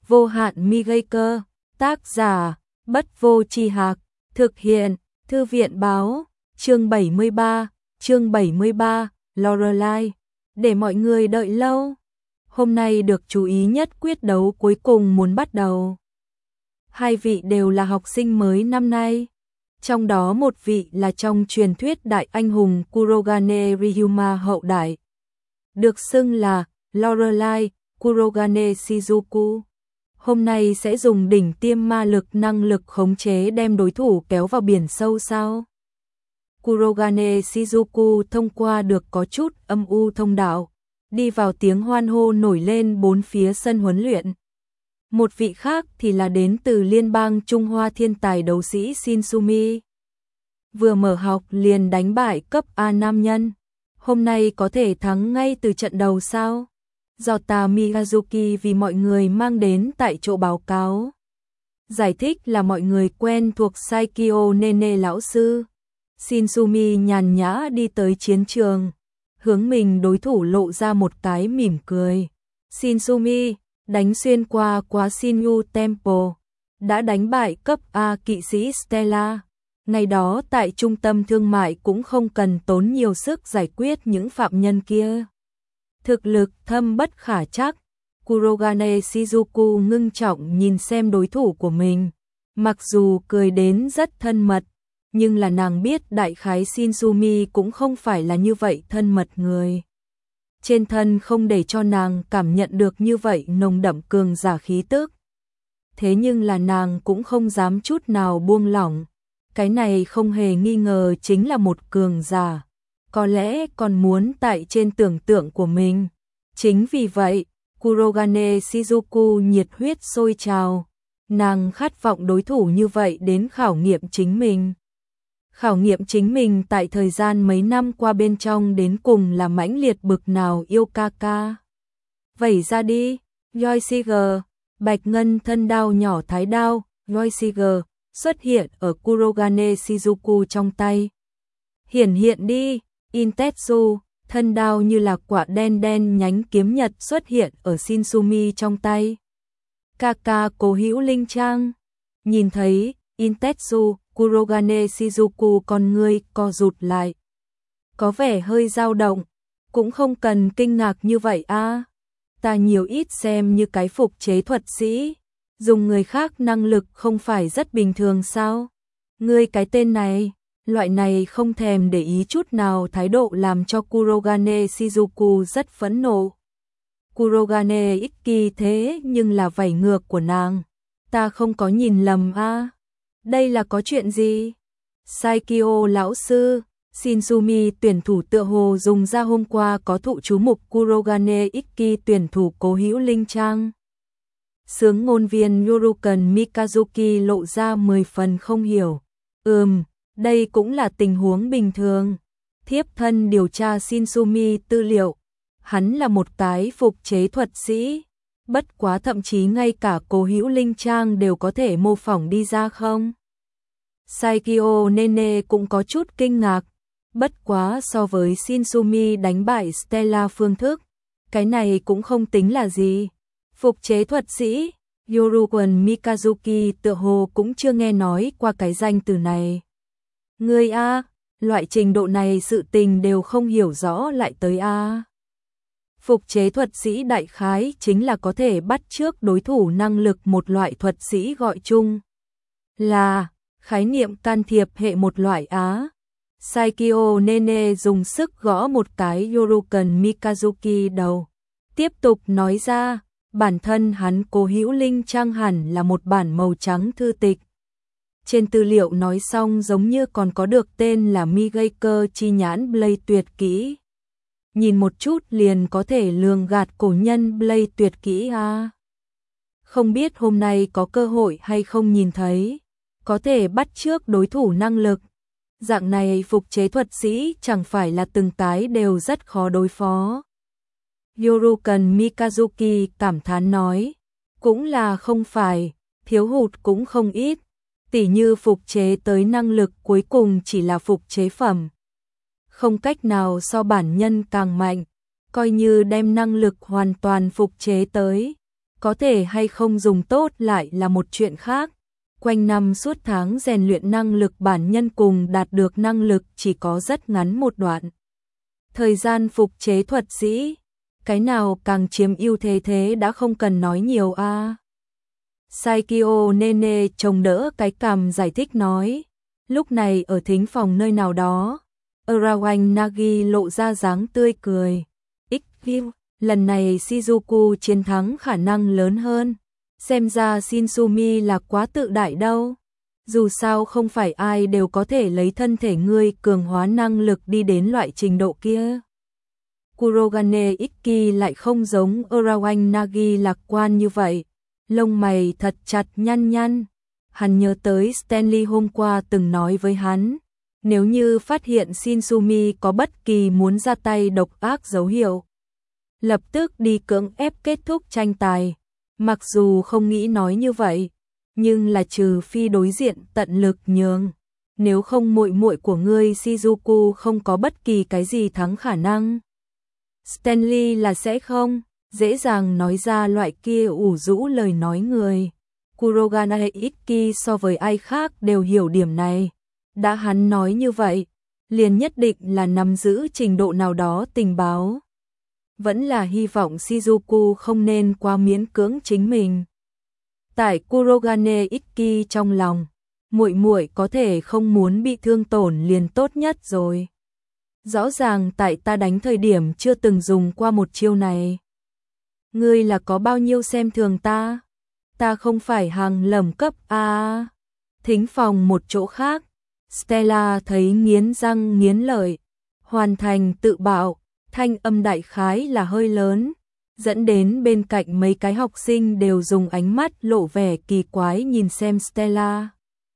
Vô hạn mi gây cơ, tác giả, Bất Vô Tri Hạc, thực hiện, Thư viện báo, chương 73, Lorelai, để mọi người đợi lâu. Hôm nay được chú ý nhất quyết đấu cuối cùng muốn bắt đầu. Hai vị đều là học sinh mới năm nay. Trong đó một vị là trong truyền thuyết đại anh hùng Kurogane Ryuma hậu đại. Được xưng là Lorelai Kurogane Shizuku. Hôm nay sẽ dùng đỉnh tiêm ma lực năng lực khống chế đem đối thủ kéo vào biển sâu sao? Kurogane Shizuku thông qua được có chút âm u thông đạo, đi vào tiếng hoan hô nổi lên bốn phía sân huấn luyện. Một vị khác thì là đến từ Liên bang Trung Hoa thiên tài đấu sĩ Shinsumi. Vừa mở học liền đánh bại cấp A nam nhân. Hôm nay có thể thắng ngay từ trận đầu sao? Yota Miyazuki vì mọi người mang đến tại chỗ báo cáo. Giải thích là mọi người quen thuộc Saikyo Nene lão sư. Shinsumi nhàn nhã đi tới chiến trường, hướng mình đối thủ lộ ra một cái mỉm cười. Shinsumi đánh xuyên qua Shinyu Temple, đã đánh bại cấp A kỵ sĩ Stella. Ngày đó tại trung tâm thương mại cũng không cần tốn nhiều sức giải quyết những phạm nhân kia. Thực lực thâm bất khả trắc. Kurogane Shizuku ngưng trọng nhìn xem đối thủ của mình. Mặc dù cười đến rất thân mật, nhưng là nàng biết đại khái Shinsumi cũng không phải là như vậy thân mật người. Trên thân không để cho nàng cảm nhận được như vậy nồng đậm cường giả khí tức. Thế nhưng là nàng cũng không dám chút nào buông lỏng. Cái này không hề nghi ngờ chính là một cường giả. Có lẽ còn muốn tại trên tưởng tượng của mình. Chính vì vậy, Kurogane Shizuku nhiệt huyết sôi trào. Nàng khát vọng đối thủ như vậy đến khảo nghiệm chính mình. Khảo nghiệm chính mình tại thời gian mấy năm qua bên trong đến cùng là mãnh liệt bực nào yêu ca ca. Vẩy ra đi, Yoishige, bạch ngân thân đao nhỏ thái đao, Yoishige, xuất hiện ở Kurogane Shizuku trong tay. Hiển hiện đi, Intetsu, thân đao như là quả đen đen nhánh kiếm nhật xuất hiện ở Shinsumi trong tay. Kaka cố hữu linh trang, nhìn thấy Intetsu, Kurogane Shizuku con ngươi co rụt lại. Có vẻ hơi dao động, cũng không cần kinh ngạc như vậy a. Ta nhiều ít xem như cái phục chế thuật sĩ, dùng người khác năng lực không phải rất bình thường sao? Ngươi cái tên này, loại này không thèm để ý chút nào thái độ làm cho Kurogane Shizuku rất phẫn nộ. Kurogane ích kỷ thế nhưng là vảy ngược của nàng. Ta không có nhìn lầm a. Đây là có chuyện gì? Saikyo lão sư, Shinsumi tuyển thủ tựa hồ dùng ra hôm qua có thụ chú mục Kurogane Ikki tuyển thủ cố hữu linh trang. Sướng ngôn viên Yorukan Mikazuki lộ ra 10 phần không hiểu. Đây cũng là tình huống bình thường. Thiếp thân điều tra Shinsumi tư liệu. Hắn là một cái phục chế thuật sĩ. Bất quá thậm chí ngay cả cố hữu linh trang đều có thể mô phỏng đi ra không? Saikyo Nene cũng có chút kinh ngạc. Bất quá so với Shinsumi đánh bại Stella phương thức, cái này cũng không tính là gì. Phục chế thuật sĩ, Yorukan Mikazuki tựa hồ cũng chưa nghe nói qua cái danh từ này. Ngươi a, loại trình độ này sự tình đều không hiểu rõ lại tới a. Phục chế thuật sĩ đại khái chính là có thể bắt chước đối thủ năng lực một loại thuật sĩ gọi chung là khái niệm can thiệp hệ một loại á. Saikyo Nene dùng sức gõ một cái Yorukan Mikazuki đầu. Tiếp tục nói ra, bản thân hắn cố hữu linh trang hẳn là một bản màu trắng thư tịch. Trên tư liệu nói xong giống như còn có được tên là Migeiko chi nhãn Blade tuyệt kỹ. Nhìn một chút liền có thể lường gạt cổ nhân Blade tuyệt kỹ a. Không biết hôm nay có cơ hội hay không nhìn thấy, có thể bắt chước đối thủ năng lực. Dạng này phục chế thuật sĩ chẳng phải là từng cái đều rất khó đối phó. Yorukan Mikazuki cảm thán nói, cũng là không phải, thiếu hụt cũng không ít, tỉ như phục chế tới năng lực cuối cùng chỉ là phục chế phẩm. Không cách nào so bản nhân càng mạnh, coi như đem năng lực hoàn toàn phục chế tới, có thể hay không dùng tốt lại là một chuyện khác. Quanh năm suốt tháng rèn luyện năng lực bản nhân cùng đạt được năng lực chỉ có rất ngắn một đoạn thời gian phục chế thuật sĩ, cái nào càng chiếm ưu thế thế đã không cần nói nhiều a. Saikyo Nene chống đỡ cái cằm giải thích nói, lúc này ở thính phòng nơi nào đó, Arawan Nagi lộ ra dáng tươi cười. XQ, lần này Shizuku chiến thắng khả năng lớn hơn, xem ra Shinsumi là quá tự đại đâu. Dù sao không phải ai đều có thể lấy thân thể ngươi cường hóa năng lực đi đến loại trình độ kia. Kurogane Ikki lại không giống Arawan Nagi lạc quan như vậy, lông mày thật chặt nhăn nhăn. Hắn nhớ tới Stanley hôm qua từng nói với hắn, nếu như phát hiện Shinsumi có bất kỳ muốn ra tay độc ác dấu hiệu, lập tức đi cưỡng ép kết thúc tranh tài. Mặc dù không nghĩ nói như vậy, nhưng là trừ phi đối diện tận lực nhường, nếu không muội muội của ngươi Shizuku không có bất kỳ cái gì thắng khả năng. Stanley là sẽ không dễ dàng nói ra loại kia ủ rũ lời nói người. Kurogane Ikki so với ai khác đều hiểu điểm này. Đã hắn nói như vậy, liền nhất định là nắm giữ trình độ nào đó tình báo. Vẫn là hy vọng Shizuku không nên quá miễn cưỡng chính mình. Tại Kurogane Ikki trong lòng, muội muội có thể không muốn bị thương tổn liền tốt nhất rồi. Rõ ràng tại ta đánh thời điểm chưa từng dùng qua một chiêu này. Ngươi là có bao nhiêu xem thường ta? Ta không phải hàng lầm cấp a. Thính phòng một chỗ khác, Stella thấy nghiến răng nghiến lợi, hoàn thành tự bạo, thanh âm đại khái là hơi lớn, dẫn đến bên cạnh mấy cái học sinh đều dùng ánh mắt lộ vẻ kỳ quái nhìn xem Stella.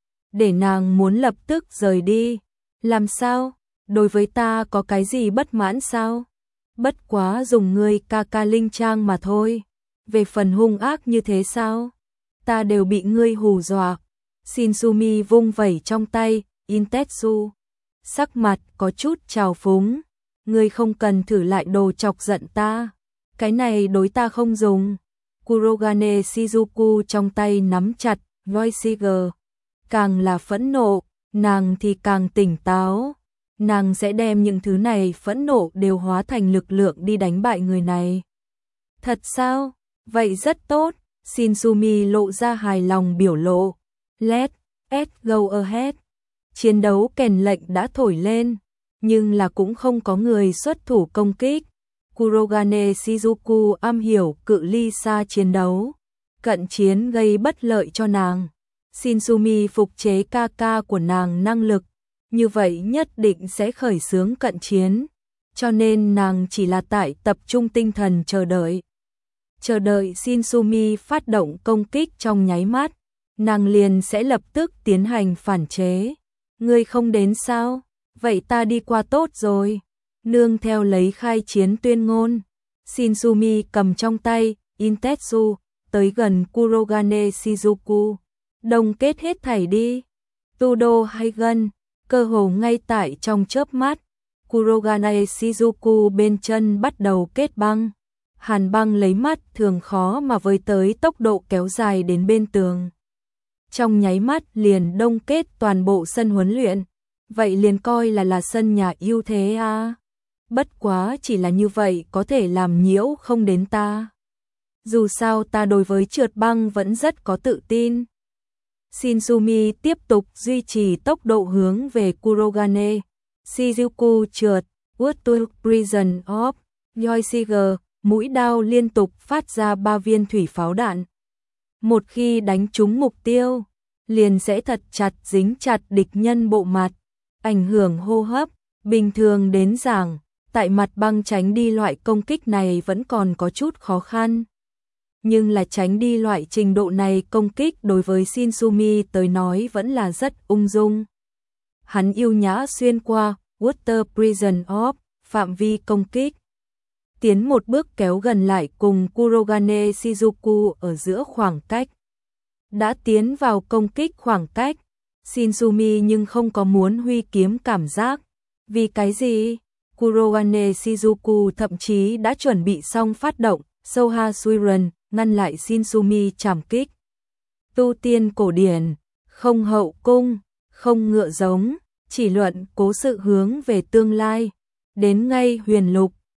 Để nàng muốn lập tức rời đi. Làm sao? Đối với ta có cái gì bất mãn sao? Bất quá dùng ngươi ca ca linh trang mà thôi. Về phần hung ác như thế sao? Ta đều bị ngươi hù dọa. Shinsumi vung vẩy trong tay, Intetsu. Sắc mặt có chút trào phúng. Ngươi không cần thử lại đồ chọc giận ta. Cái này đối ta không dùng. Kurogane Shizuku trong tay nắm chặt, Voice. Càng là phẫn nộ, nàng thì càng tỉnh táo. Nàng sẽ đem những thứ này phẫn nộ đều hóa thành lực lượng đi đánh bại người này. Thật sao? Vậy rất tốt. Shinsumi lộ ra hài lòng biểu lộ. Let us go ahead. Chiến đấu kèn lệnh đã thổi lên, nhưng là cũng không có người xuất thủ công kích. Kurogane Shizuku am hiểu cự ly xa chiến đấu, cận chiến gây bất lợi cho nàng. Shinsumi phục chế ca ca của nàng năng lực, như vậy nhất định sẽ khởi xướng cận chiến, cho nên nàng chỉ là tại tập trung tinh thần chờ đợi. Chờ đợi Shinsumi phát động công kích trong nháy mắt, nàng liền sẽ lập tức tiến hành phản chế. Ngươi không đến sao? Vậy ta đi qua tốt rồi. Nương theo lấy khai chiến tuyên ngôn, Shinsumi cầm trong tay Intetsu, tới gần Kurogane Shizuku. Đồng kết hết thảy đi. Tudo hay gân, cơ hồ ngay tại trong chớp mắt, Kurogane Shizuku bên chân bắt đầu kết băng. Hàn băng lấy mắt thường khó mà với tới tốc độ kéo dài đến bên tường. Trong nháy mắt liền đông kết toàn bộ sân huấn luyện. Vậy liền coi là sân nhà ưu thế à. Bất quá chỉ là như vậy có thể làm nhiễu không đến ta. Dù sao ta đối với trượt băng vẫn rất có tự tin. Shinsumi tiếp tục duy trì tốc độ hướng về Kurogane. Shizuku trượt, Utu Prison of Yoishige, mũi đao liên tục phát ra 3 viên thủy pháo đạn. Một khi đánh trúng mục tiêu, liền sẽ thật chặt dính chặt địch nhân bộ mặt, ảnh hưởng hô hấp. Bình thường đến giảng, tại mặt băng tránh đi loại công kích này vẫn còn có chút khó khăn. Nhưng là tránh đi loại trình độ này công kích đối với Shinsumi tới nói vẫn là rất ung dung. Hắn yêu nhã xuyên qua Water Prison of phạm vi công kích, tiến một bước kéo gần lại cùng Kurogane Shizuku ở giữa khoảng cách. Đã tiến vào công kích khoảng cách, Shinsumi nhưng không có muốn huy kiếm cảm giác. Vì cái gì? Kurogane Shizuku thậm chí đã chuẩn bị xong phát động Soha Suiren, ngăn lại Shinsumi trảm kích. Tu tiên cổ điển, không hậu cung, không ngựa giống, chỉ luận cố sự hướng về tương lai. Đến ngay huyền lục,